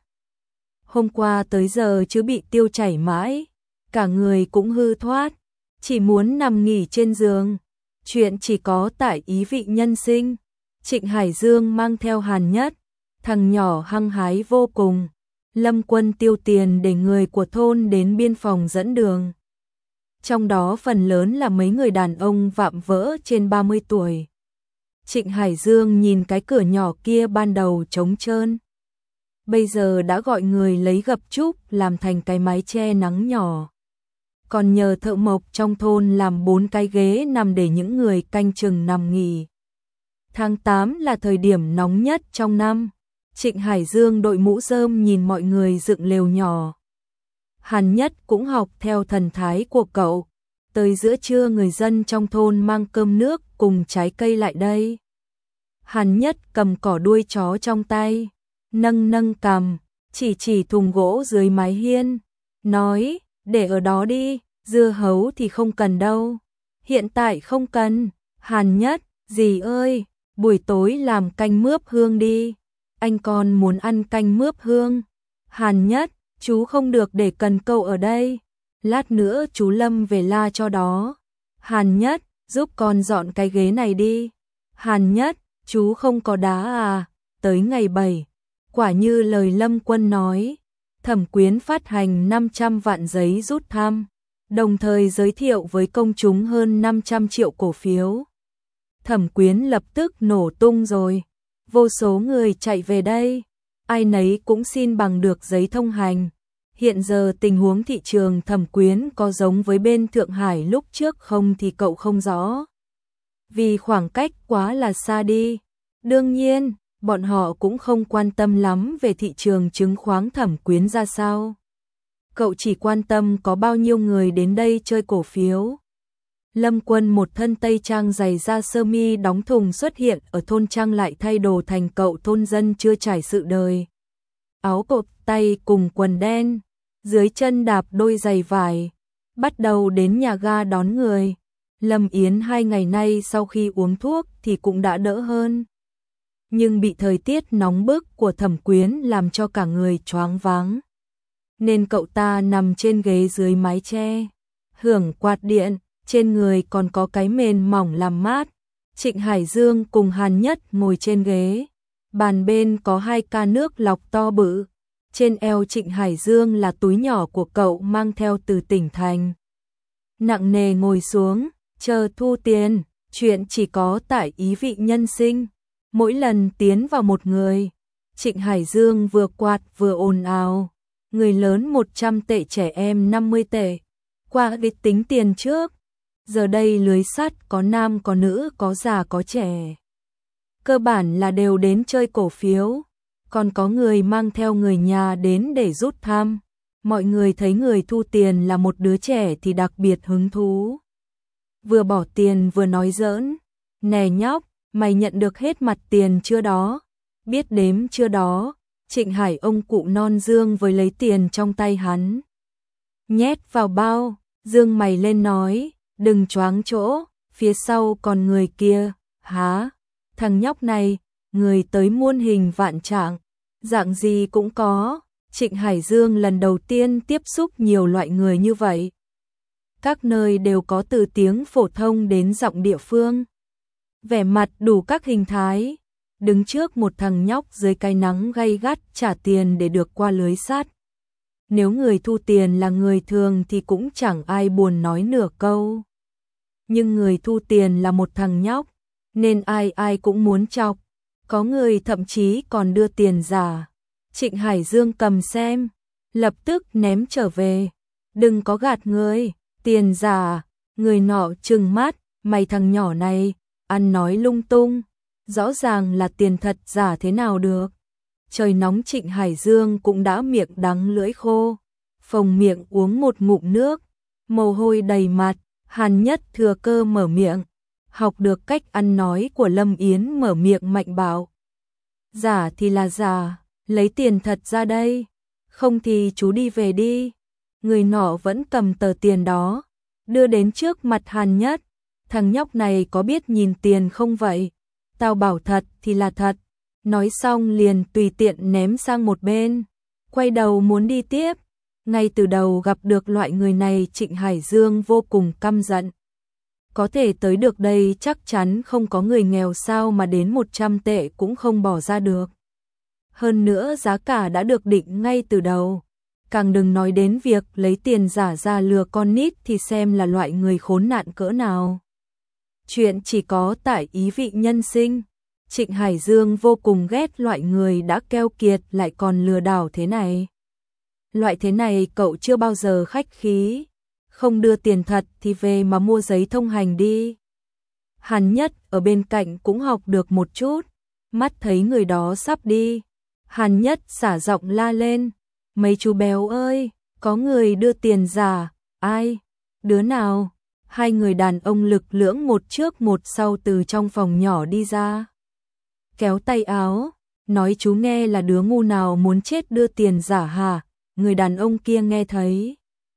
Hôm qua tới giờ chứ bị tiêu chảy mãi, cả người cũng hư thoát, chỉ muốn nằm nghỉ trên giường. Chuyện chỉ có tại ý vị nhân sinh. Trịnh Hải Dương mang theo Hàn Nhất, thằng nhỏ hăng hái vô cùng. Lâm Quân tiêu tiền để người của thôn đến biên phòng dẫn đường. Trong đó phần lớn là mấy người đàn ông vạm vỡ trên 30 tuổi. Trịnh Hải Dương nhìn cái cửa nhỏ kia ban đầu trống trơn, bây giờ đã gọi người lấy gập trúc làm thành cái mái che nắng nhỏ. Còn nhờ thợ mộc trong thôn làm 4 cái ghế nằm để những người canh chừng nằm nghỉ. Tháng 8 là thời điểm nóng nhất trong năm. Trịnh Hải Dương đội mũ rơm nhìn mọi người dựng lều nhỏ. Hàn Nhất cũng học theo thần thái của cậu. Tới giữa trưa người dân trong thôn mang cơm nước cùng trái cây lại đây. Hàn Nhất cầm cỏ đuôi chó trong tay, nâng nâng cằm, chỉ thùng gỗ dưới mái hiên, nói, để ở đó đi, dưa hấu thì không cần đâu. Hiện tại không cần. Hàn Nhất, dì ơi, buổi tối làm canh mướp hương đi. Anh con muốn ăn canh mướp hương. Hàn Nhất, chú không được để cần câu ở đây. Lát nữa chú Lâm về la cho đó. Hàn Nhất, giúp con dọn cái ghế này đi. Hàn Nhất, chú không có đá à? Tới ngày 7, quả như lời Lâm Quân nói, Thẩm Quyến phát hành 500 vạn giấy rút thăm, đồng thời giới thiệu với công chúng hơn 500 triệu cổ phiếu. Thẩm Quyến lập tức nổ tung rồi, vô số người chạy về đây, ai nấy cũng xin bằng được giấy thông hành. Hiện giờ tình huống thị trường Thẩm Quyến có giống với bên Thượng Hải lúc trước không thì cậu không rõ. Vì khoảng cách quá là xa đi, Đương nhiên, bọn họ cũng không quan tâm lắm về thị trường chứng khoán Thẩm Quyến ra sao. Cậu chỉ quan tâm có bao nhiêu người đến đây chơi cổ phiếu. Lâm Quân một thân tây trang giày da sơ mi đóng thùng xuất hiện ở thôn trang lại thay đồ thành cậu thôn dân chưa trải sự đời. Áo cộp tay cùng quần đen, dưới chân đạp đôi giày vải, bắt đầu đến nhà ga đón người. Lâm Yến 2 ngày nay sau khi uống thuốc thì cũng đã đỡ hơn. Nhưng bị thời tiết nóng bức của Thẩm Quyến làm cho cả người choáng váng. Nên cậu ta nằm trên ghế dưới mái che, hưởng quạt điện, trên người còn có cái mền mỏng làm mát. Trịnh Hải Dương cùng Hàn Nhất ngồi trên ghế, bàn bên có 2 ca nước lọc to bự. Trên eo Trịnh Hải Dương là túi nhỏ của cậu mang theo từ tỉnh thành. Nặng nề ngồi xuống, chờ thu tiền, chuyện chỉ có tại ý vị nhân sinh. Mỗi lần tiến vào một người, Trịnh Hải Dương vừa quạt vừa ồn ào. Người lớn 100 tệ, trẻ em 50 tệ. Qua việc tính tiền trước. Giờ đây lưới sắt có nam có nữ, có già có trẻ. Cơ bản là đều đến chơi cổ phiếu. Còn có người mang theo người nhà đến để rút thăm. Mọi người thấy người thu tiền là một đứa trẻ thì đặc biệt hứng thú. Vừa bỏ tiền vừa nói giỡn. Nè nhóc, mày nhận được hết mặt tiền chưa đó? Biết đếm chưa đó? Trịnh Hải ông cụ non dương với lấy tiền trong tay hắn. Nhét vào bao, dương mày lên nói, đừng choáng chỗ, phía sau còn người kia. Hả? Thằng nhóc này, người tới muôn hình vạn trạng, dạng gì cũng có. Trịnh Hải Dương lần đầu tiên tiếp xúc nhiều loại người như vậy. Các nơi đều có từ tiếng phổ thông đến giọng địa phương. Vẻ mặt đủ các hình thái. Đứng trước một thằng nhóc dưới cái nắng gay gắt trả tiền để được qua lưới sắt. Nếu người thu tiền là người thường thì cũng chẳng ai buồn nói nửa câu. Nhưng người thu tiền là một thằng nhóc, nên ai ai cũng muốn chọc. Có người thậm chí còn đưa tiền giả. Trịnh Hải Dương cầm xem, lập tức ném trở về. Đừng có gạt người, tiền giả. Người nọ trừng mắt, mày thằng nhỏ này, ăn nói lung tung. Rõ ràng là tiền thật giả thế nào được. Trời nóng Trịnh Hải Dương cũng đã miệng đắng lưỡi khô. Phồng miệng uống một ngụm nước, mồ hôi đầy mặt. Hàn Nhất thừa cơ mở miệng, học được cách ăn nói của Lâm Yến, mở miệng mạnh bảo. Giả thì là giả, lấy tiền thật ra đây, không thì chú đi về đi. Người nọ vẫn cầm tờ tiền đó, đưa đến trước mặt Hàn Nhất. Thằng nhóc này có biết nhìn tiền không vậy? Tao bảo thật thì là thật. Nói xong liền tùy tiện ném sang một bên, quay đầu muốn đi tiếp. Ngay từ đầu gặp được loại người này Trịnh Hải Dương vô cùng căm giận. Có thể tới được đây chắc chắn không có người nghèo sao mà đến 100 tệ cũng không bỏ ra được. Hơn nữa giá cả đã được định ngay từ đầu. Càng đừng nói đến việc lấy tiền giả ra lừa con nít thì xem là loại người khốn nạn cỡ nào. Chuyện chỉ có tại ý vị nhân sinh. Trịnh Hải Dương vô cùng ghét loại người đã keo kiệt lại còn lừa đảo thế này. Loại thế này cậu chưa bao giờ khách khí. Không đưa tiền thật thì về mà mua giấy thông hành đi. Hàn Nhất ở bên cạnh cũng học được một chút. Mắt thấy người đó sắp đi, Hàn Nhất xả giọng la lên. Mấy chú béo ơi, có người đưa tiền giả. Ai? Đứa nào? 2 người đàn ông lực lưỡng một trước một sau từ trong phòng nhỏ đi ra. Kéo tay áo, nói chú nghe là đứa ngu nào muốn chết đưa tiền giả hả? Người đàn ông kia nghe thấy,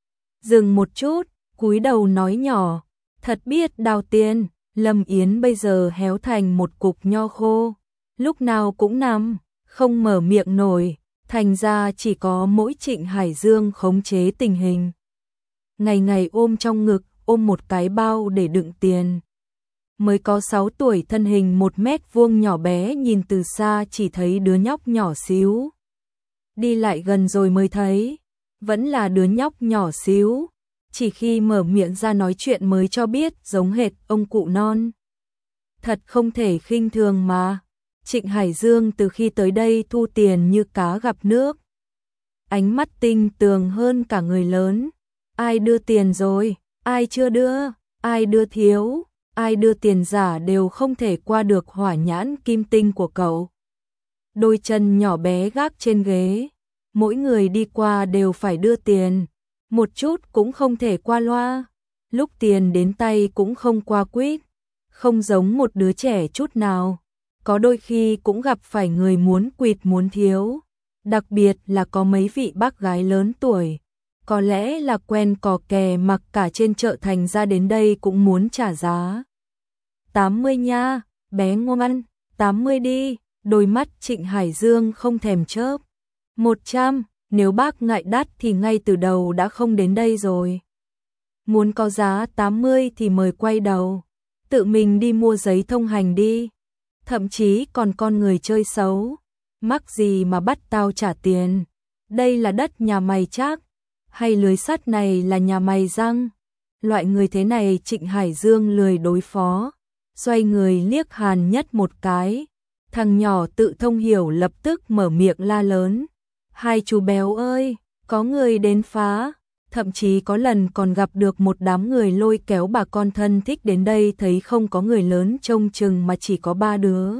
dừng một chút, cúi đầu nói nhỏ, thật biết đào tiền. Lâm Yến bây giờ héo thành một cục nho khô, lúc nào cũng nằm, không mở miệng nổi, thành ra chỉ có mỗi Trịnh Hải Dương khống chế tình hình. Ngày ngày ôm trong ngực, ôm một cái bao để đựng tiền. Mới có 6 tuổi, thân hình 1 mét vuông nhỏ bé, nhìn từ xa chỉ thấy đứa nhóc nhỏ xíu. Đi lại gần rồi mới thấy, vẫn là đứa nhóc nhỏ xíu. Chỉ khi mở miệng ra nói chuyện mới cho biết giống hệt ông cụ non. Thật không thể khinh thường mà. Trịnh Hải Dương từ khi tới đây thu tiền như cá gặp nước. Ánh mắt tinh tường hơn cả người lớn. Ai đưa tiền rồi? Ai chưa đưa? Ai đưa thiếu? ai đưa tiền giả đều không thể qua được hỏa nhãn kim tinh của cậu. Đôi chân nhỏ bé gác trên ghế, mỗi người đi qua đều phải đưa tiền, một chút cũng không thể qua loa, lúc tiền đến tay cũng không qua quýt, không giống một đứa trẻ chút nào, có đôi khi cũng gặp phải người muốn quỵt muốn thiếu, đặc biệt là có mấy vị bác gái lớn tuổi, có lẽ là quen cò kè mặc cả trên chợ thành ra đến đây cũng muốn trả giá. 80 nha, bé ngoan, 80 đi, đôi mắt Trịnh Hải Dương không thèm chớp. 100, nếu bác ngại đắt thì ngay từ đầu đã không đến đây rồi. Muốn có giá 80 thì mời quay đầu, tự mình đi mua giấy thông hành đi. Thậm chí còn con người chơi xấu, mắc gì mà bắt tao trả tiền. Đây là đất nhà mày chắc, hay lưới sắt này là nhà mày răng. Loại người thế này Trịnh Hải Dương lười đối phó, xoay người liếc Hàn Nhất một cái. Thằng nhỏ tự thông hiểu lập tức mở miệng la lớn. Hai chú béo ơi, có người đến phá. Thậm chí có lần còn gặp được một đám người lôi kéo bà con thân thích đến đây, thấy không có người lớn trông chừng mà chỉ có 3 đứa.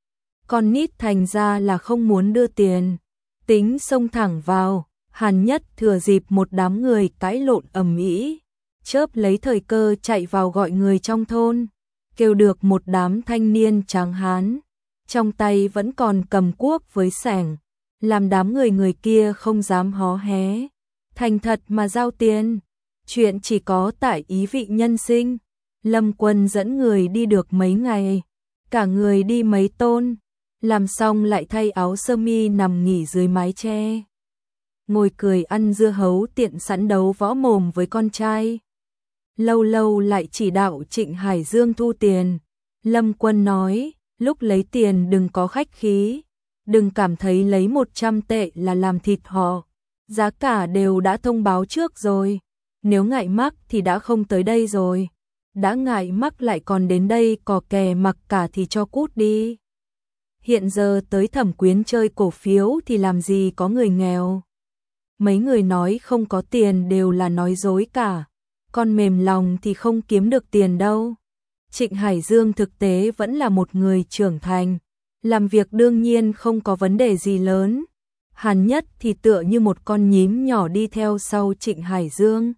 Con nít thành ra là không muốn đưa tiền, tính xông thẳng vào. Hàn Nhất thừa dịp một đám người cãi lộn ầm ĩ, chớp lấy thời cơ chạy vào gọi người trong thôn, kêu được một đám thanh niên tráng hán, trong tay vẫn còn cầm cuốc với xẻng, làm đám người kia không dám hó hé, thành thật mà giao tiền. Chuyện chỉ có tại ý vị nhân sinh. Lâm Quân dẫn người đi được mấy ngày, cả người đi mấy tôn, làm xong lại thay áo sơ mi nằm nghỉ dưới mái che, ngồi cười ăn dưa hấu tiện sẵn đấu võ mồm với con trai. Lâu lâu lại chỉ đạo Trịnh Hải Dương thu tiền. Lâm Quân nói, lúc lấy tiền đừng có khách khí, đừng cảm thấy lấy 100 tệ là làm thịt họ, giá cả đều đã thông báo trước rồi, nếu ngại mắc thì đã không tới đây rồi, đã ngại mắc lại còn đến đây cò kè mặc cả thì cho cút đi. Hiện giờ tới Thẩm Quyến chơi cổ phiếu thì làm gì có người nghèo. Mấy người nói không có tiền đều là nói dối cả, con mềm lòng thì không kiếm được tiền đâu. Trịnh Hải Dương thực tế vẫn là một người trưởng thành, làm việc đương nhiên không có vấn đề gì lớn. Hàn Nhất thì tựa như một con nhím nhỏ đi theo sau Trịnh Hải Dương.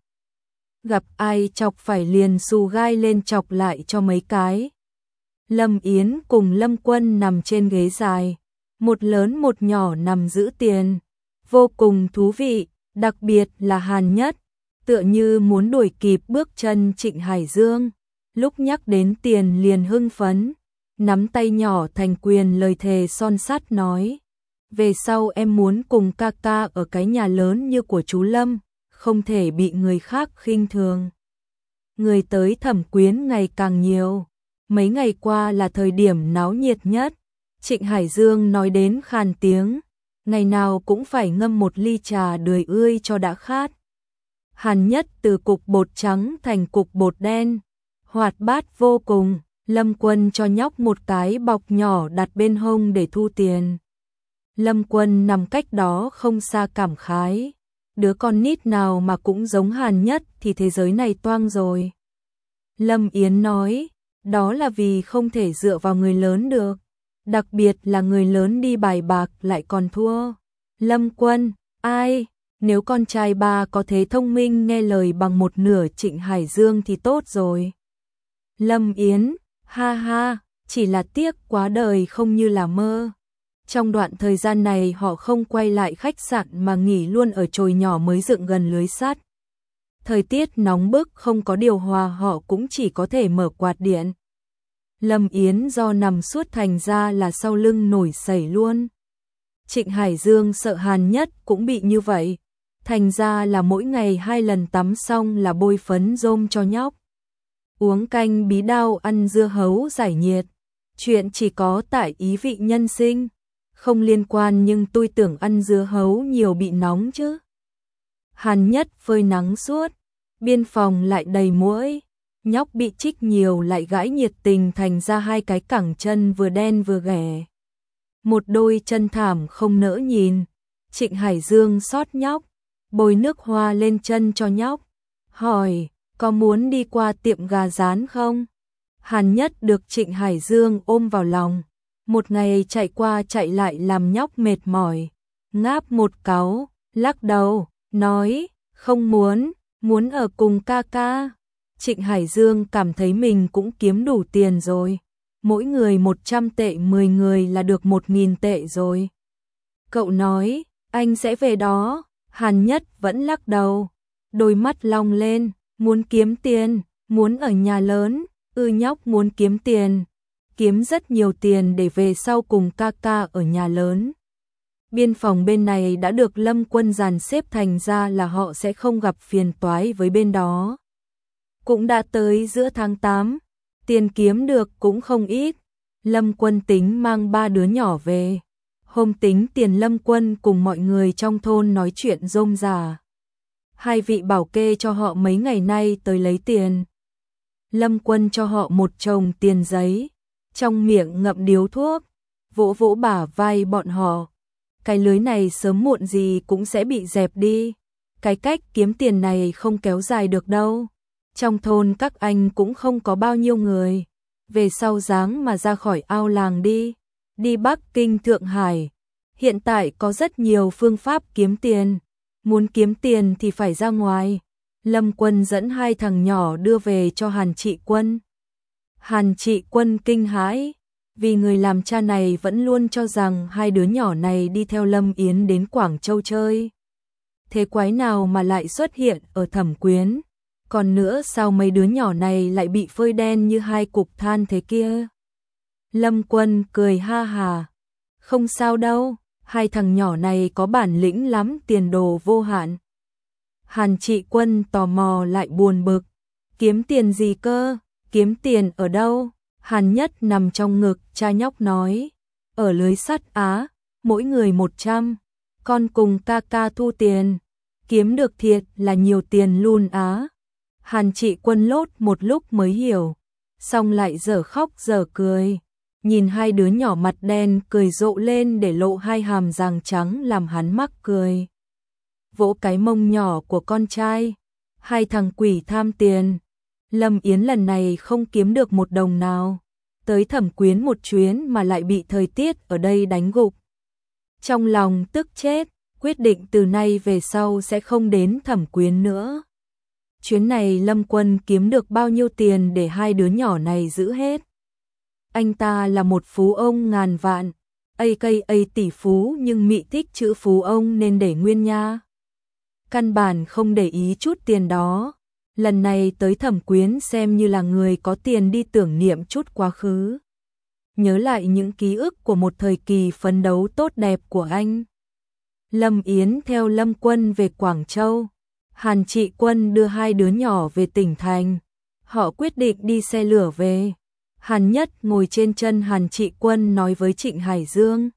Gặp ai chọc phải liền xù gai lên chọc lại cho mấy cái. Lâm Yến cùng Lâm Quân nằm trên ghế dài, một lớn một nhỏ nằm giữ tiền. Vô cùng thú vị, đặc biệt là Hàn Nhất, tựa như muốn đuổi kịp bước chân Trịnh Hải Dương. Lúc nhắc đến tiền liền hưng phấn, nắm tay nhỏ thành quyền lời thề son sắt nói. Về sau em muốn cùng ca ca ở cái nhà lớn như của chú Lâm, không thể bị người khác khinh thường. Người tới Thẩm Quyến ngày càng nhiều, mấy ngày qua là thời điểm náo nhiệt nhất. Trịnh Hải Dương nói đến khàn tiếng, ngày nào cũng phải ngâm một ly trà đười ươi cho đã khát. Hàn Nhất từ cục bột trắng thành cục bột đen, hoạt bát vô cùng. Lâm Quân cho nhóc một cái bọc nhỏ đặt bên hông để thu tiền. Lâm Quân nằm cách đó không xa cảm khái, đứa con nít nào mà cũng giống Hàn Nhất thì thế giới này toang rồi. Lâm Yến nói, đó là vì không thể dựa vào người lớn được, đặc biệt là người lớn đi bài bạc lại còn thua. Lâm Quân, ai, nếu con trai ba có thế thông minh nghe lời bằng một nửa Trịnh Hải Dương thì tốt rồi. Lâm Yến, ha ha, chỉ là tiếc quá đời không như là mơ. Trong đoạn thời gian này họ không quay lại khách sạn mà nghỉ luôn ở chòi nhỏ mới dựng gần lưới sắt. Thời tiết nóng bức không có điều hòa họ cũng chỉ có thể mở quạt điện. Lâm Yến do nằm suốt thành ra là sau lưng nổi sẩy luôn. Trịnh Hải Dương sợ Hàn Nhất cũng bị như vậy, thành ra là mỗi ngày 2 lần tắm xong là bôi phấn rôm cho nhóc. Uống canh bí đao ăn dưa hấu giải nhiệt. Chuyện chỉ có tại ý vị nhân sinh, không liên quan nhưng tôi tưởng ăn dưa hấu nhiều bị nóng chứ. Hàn Nhất phơi nắng suốt, biên phòng lại đầy muỗi, nhóc bị chích nhiều lại gãi nhiệt tình thành ra 2 cái cẳng chân vừa đen vừa ghẻ. Một đôi chân thảm không nỡ nhìn. Trịnh Hải Dương xót nhóc, bôi nước hoa lên chân cho nhóc, hỏi, có muốn đi qua tiệm gà rán không? Hàn Nhất được Trịnh Hải Dương ôm vào lòng. Một ngày chạy qua chạy lại làm nhóc mệt mỏi. Ngáp một cáu, lắc đầu, nói, không muốn, muốn ở cùng ca ca. Trịnh Hải Dương cảm thấy mình cũng kiếm đủ tiền rồi. Mỗi người 100 tệ, 10 người là được 1.000 tệ rồi. Cậu nói, anh sẽ về đó. Hàn Nhất vẫn lắc đầu. Đôi mắt long lên, muốn kiếm tiền, muốn ở nhà lớn. Nhóc muốn kiếm tiền. Kiếm rất nhiều tiền để về sau cùng ca ca ở nhà lớn. Biên phòng bên này đã được Lâm Quân dàn xếp, thành ra là họ sẽ không gặp phiền toái với bên đó. Cũng đã tới giữa tháng 8, tiền kiếm được cũng không ít. Lâm Quân tính mang 3 đứa nhỏ về. Hôm tính tiền Lâm Quân cùng mọi người trong thôn nói chuyện rôm rả. 2 vị bảo kê cho họ mấy ngày nay tới lấy tiền. Lâm Quân cho họ một chồng tiền giấy, trong miệng ngậm điếu thuốc, vỗ vỗ bả vai bọn họ. Cái lưới này sớm muộn gì cũng sẽ bị dẹp đi. Cái cách kiếm tiền này không kéo dài được đâu. Trong thôn các anh cũng không có bao nhiêu người. Về sau dáng mà ra khỏi ao làng đi. Đi Bắc Kinh, Thượng Hải. Hiện tại có rất nhiều phương pháp kiếm tiền. Muốn kiếm tiền thì phải ra ngoài. Lâm Quân dẫn 2 thằng nhỏ đưa về cho Hàn Trị Quân. Hàn Trị Quân kinh hãi, vì người làm cha này vẫn luôn cho rằng 2 đứa nhỏ này đi theo Lâm Yến đến Quảng Châu chơi. Thế quái nào mà lại xuất hiện ở Thẩm Quyến? Còn nữa sao mấy đứa nhỏ này lại bị phơi đen như 2 cục than thế kia? Lâm Quân cười ha hà. Không sao đâu, 2 thằng nhỏ này có bản lĩnh lắm, tiền đồ vô hạn. Hàn Trị Quân tò mò lại buồn bực. Kiếm tiền gì cơ? Kiếm tiền ở đâu? Hàn Nhất nằm trong ngực cha nhóc nói. Ở lưới sắt á, mỗi người 100. Con cùng ca ca thu tiền. Kiếm được thiệt là nhiều tiền luôn á. Hàn Trị Quân lốt một lúc mới hiểu. Xong lại dở khóc dở cười. Nhìn 2 đứa nhỏ mặt đen cười rộ lên để lộ 2 hàm răng trắng làm hắn mắc cười. Vỗ cái mông nhỏ của con trai. 2 thằng quỷ tham tiền. Lâm Yến lần này không kiếm được 1 đồng nào. Tới Thẩm Quyến một chuyến mà lại bị thời tiết ở đây đánh gục. Trong lòng tức chết, quyết định từ nay về sau sẽ không đến Thẩm Quyến nữa. Chuyến này Lâm Quân kiếm được bao nhiêu tiền để 2 đứa nhỏ này giữ hết. Anh ta là một phú ông ngàn vạn, AKA tỷ phú, nhưng mị thích chữ phú ông nên để nguyên nha. Căn bản không để ý chút tiền đó. Lần này tới Thẩm Quyến xem như là người có tiền đi tưởng niệm chút quá khứ. Nhớ lại những ký ức của một thời kỳ phấn đấu tốt đẹp của anh. Lâm Yến theo Lâm Quân về Quảng Châu. Hàn Trị Quân đưa 2 đứa nhỏ về tỉnh thành. Họ quyết định đi xe lửa về. Hàn Nhất ngồi trên chân Hàn Trị Quân nói với Trịnh Hải Dương.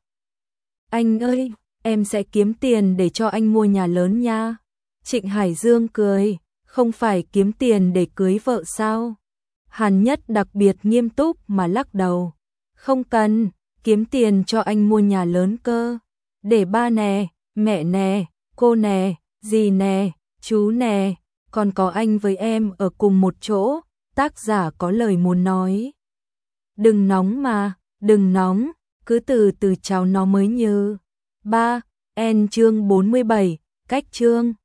Anh ơi, em sẽ kiếm tiền để cho anh mua nhà lớn nha. Trịnh Hải Dương cười. Không phải kiếm tiền để cưới vợ sao? Hàn Nhất đặc biệt nghiêm túc mà lắc đầu. Không cần, kiếm tiền cho anh mua nhà lớn cơ. Để ba nè, mẹ nè, cô nè, dì nè, chú nè, còn có anh với em ở cùng một chỗ. Tác giả có lời muốn nói. Đừng nóng mà, đừng nóng, cứ từ từ cháu nó mới như. 3. Chương 47, cách chương.